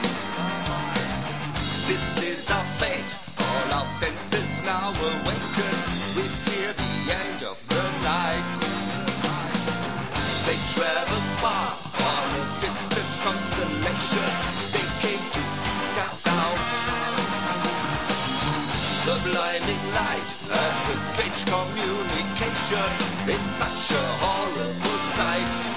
This is our fate. All our senses now awaken. We fear the end of the night. They traveled far on a distant constellation. They came to seek us out. The blinding light and the strange communication. It's such a horrible sight.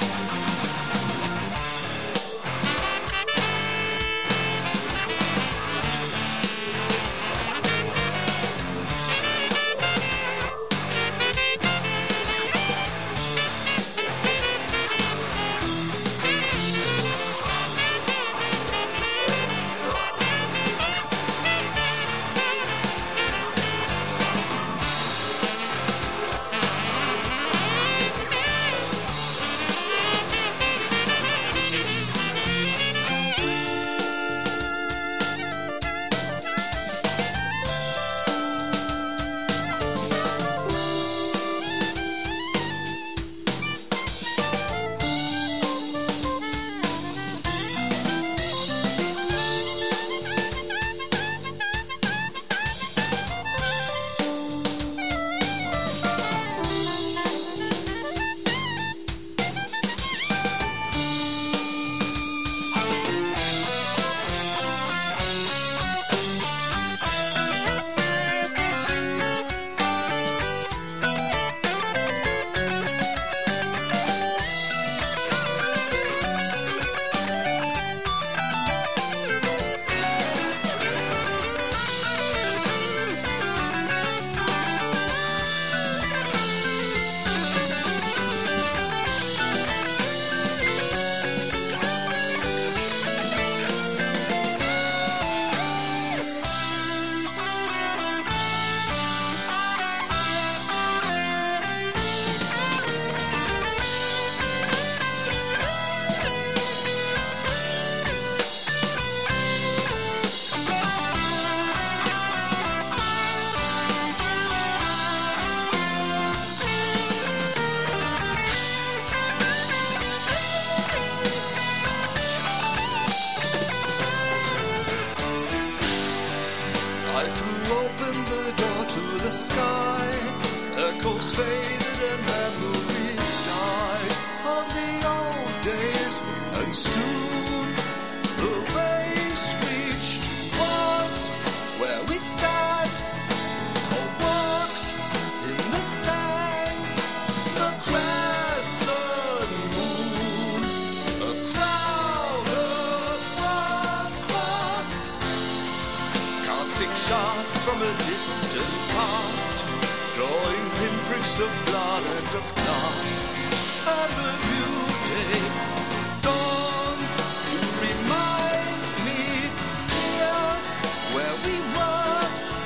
memories die of the old days, and soon the waves reached once where we'd stand or walked in the sand. The crescent moon, a crowd above us, casting shots from a distant past, drawing pinpricks of blood and of glass. And the new day dawns to remind me here's where we were.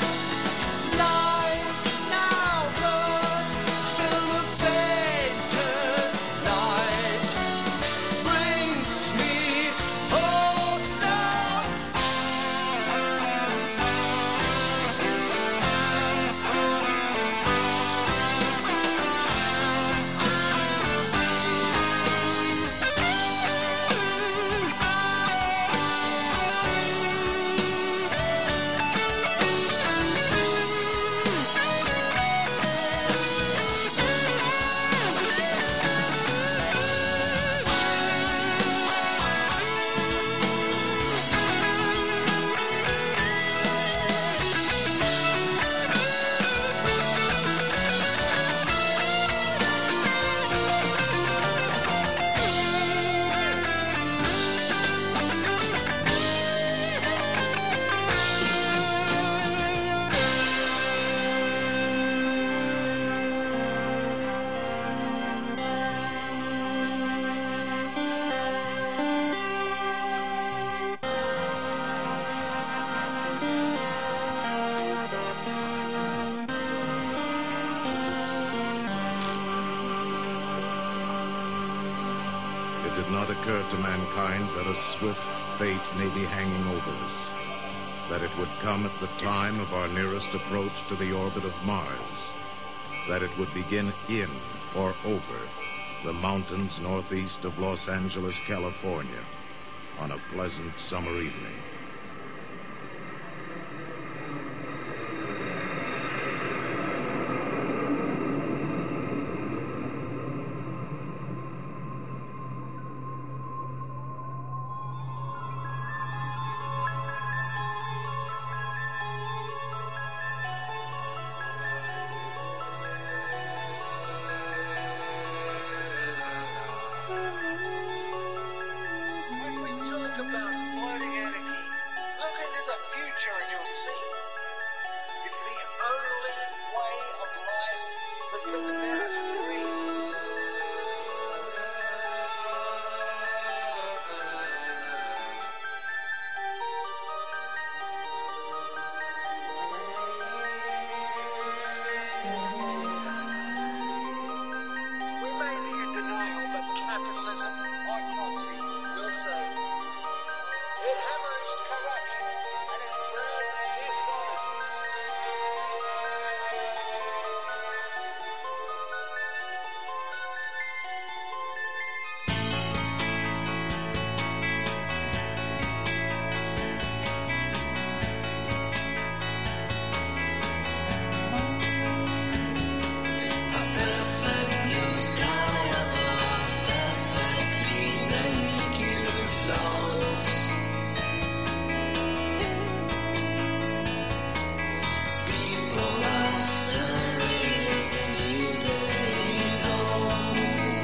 Lies now blurred, still the faintest light brings me home now. It did not occur to mankind that a swift fate may be hanging over us, that it would come at the time of our nearest approach to the orbit of Mars, that it would begin in or over the mountains northeast of Los Angeles, California, on a pleasant summer evening. When we talk about floating anarchy, look into the future and you'll see. It's the only way of life that can set us free. We may be in denial, but capitalism's autopsy will say it hemorrhaged corruption and it bred dishonesty. A perfect blue sky above perfectly manicured lawns. People are stirring as the new day dawns.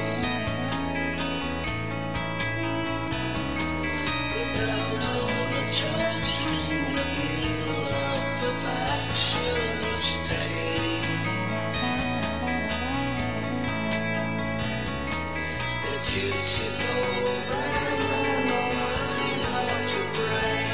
The bells on the church ring the peal of perfection each day. The dutiful brethren know how to pray.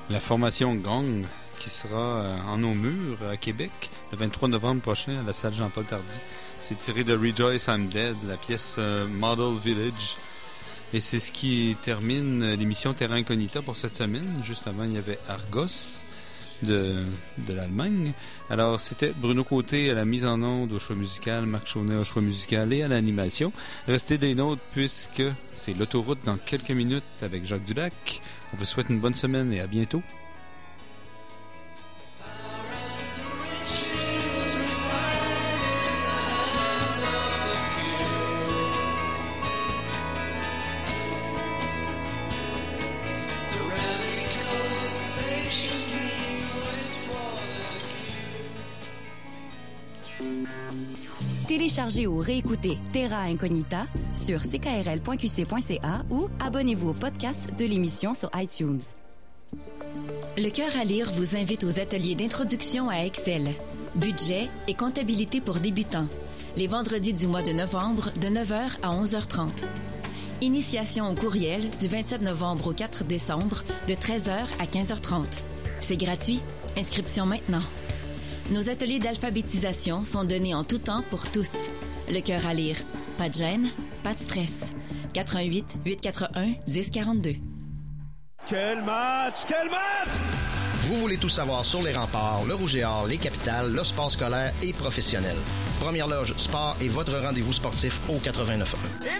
La formation Gong qui sera en nos murs à Québec le 23 novembre prochain à la salle Jean-Paul Tardy. C'est tiré de Rejoice I'm Dead, la pièce Model Village. Et c'est ce qui termine l'émission Terra Incognita pour cette semaine. Juste avant, il y avait Argos de l'Allemagne. Alors, c'était Bruno Côté à la mise en onde, au choix musical, Marc Chaunet au choix musical et à l'animation. Restez des nôtres puisque c'est l'autoroute dans quelques minutes avec Jacques Dulac. On vous souhaite une bonne semaine et à bientôt. Téléchargez ou réécoutez Terra Incognita sur ckrl.qc.ca ou abonnez-vous au podcast de l'émission sur iTunes. Le Cœur à lire vous invite aux ateliers d'introduction à Excel, budget et comptabilité pour débutants, les vendredis du mois de novembre de 9h à 11h30. Initiation au courriel du 27 novembre au 4 décembre de 13h à 15h30. C'est gratuit. Inscription maintenant. Nos ateliers d'alphabétisation sont donnés en tout temps pour tous. Le Cœur à lire. Pas de gêne, pas de stress. 88 841 1042. Quel match! Quel match! Vous voulez tout savoir sur les remparts, le Rouge et Or, les capitales, le sport scolaire et professionnel. Première Loge Sport est votre rendez-vous sportif au 89.1.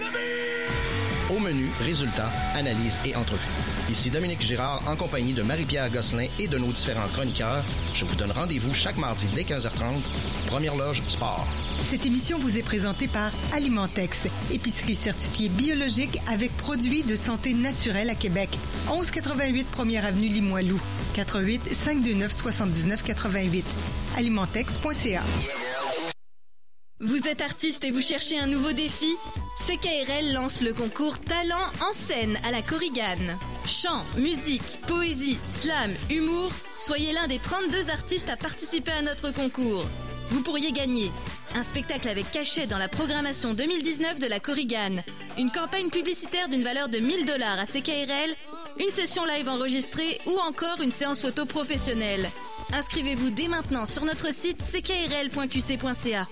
Au menu, résultats, analyses et entrevues. Ici Dominique Girard en compagnie de Marie-Pierre Gosselin et de nos différents chroniqueurs. Je vous donne rendez-vous chaque mardi dès 15h30. Première Loge Sport. Cette émission vous est présentée par Alimentex, épicerie certifiée biologique avec produits de santé naturelle à Québec. 1188 1er avenue Limoilou. 88 529 79 88. Alimentex.ca. Vous êtes artiste et vous cherchez un nouveau défi? CKRL lance le concours Talent en scène à la Korigane. Chant, musique, poésie, slam, humour, soyez l'un des 32 artistes à participer à notre concours. Vous pourriez gagner un spectacle avec cachet dans la programmation 2019 de la Korigane, une campagne publicitaire d'une valeur de 1 000 $ à CKRL, une session live enregistrée ou encore une séance photo professionnelle. Inscrivez-vous dès maintenant sur notre site ckrl.qc.ca.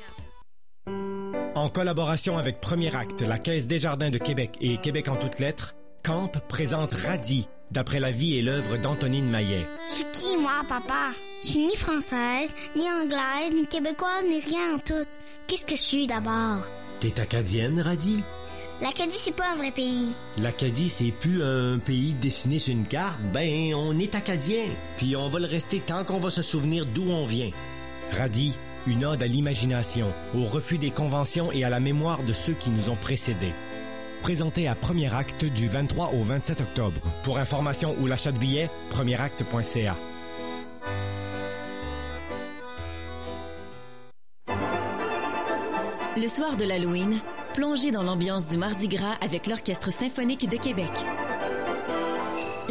En collaboration avec Premier Acte, la Caisse Desjardins de Québec et Québec en toutes lettres, Camp présente Radis, d'après la vie et l'œuvre d'Antonine Maillet. Je suis qui, moi, papa? Je suis ni française, ni anglaise, ni québécoise, ni rien en tout. Qu'est-ce que je suis d'abord? T'es acadienne, Radis? L'Acadie, c'est pas un vrai pays. L'Acadie, c'est plus un pays dessiné sur une carte. Ben, on est acadien. Puis on va le rester tant qu'on va se souvenir d'où on vient. Radis, une ode à l'imagination, au refus des conventions et à la mémoire de ceux qui nous ont précédés. Présenté à Premier Acte du 23 au 27 octobre. Pour information ou l'achat de billets, premieracte.ca. Le soir de l'Halloween, plongez dans l'ambiance du Mardi Gras avec l'Orchestre symphonique de Québec.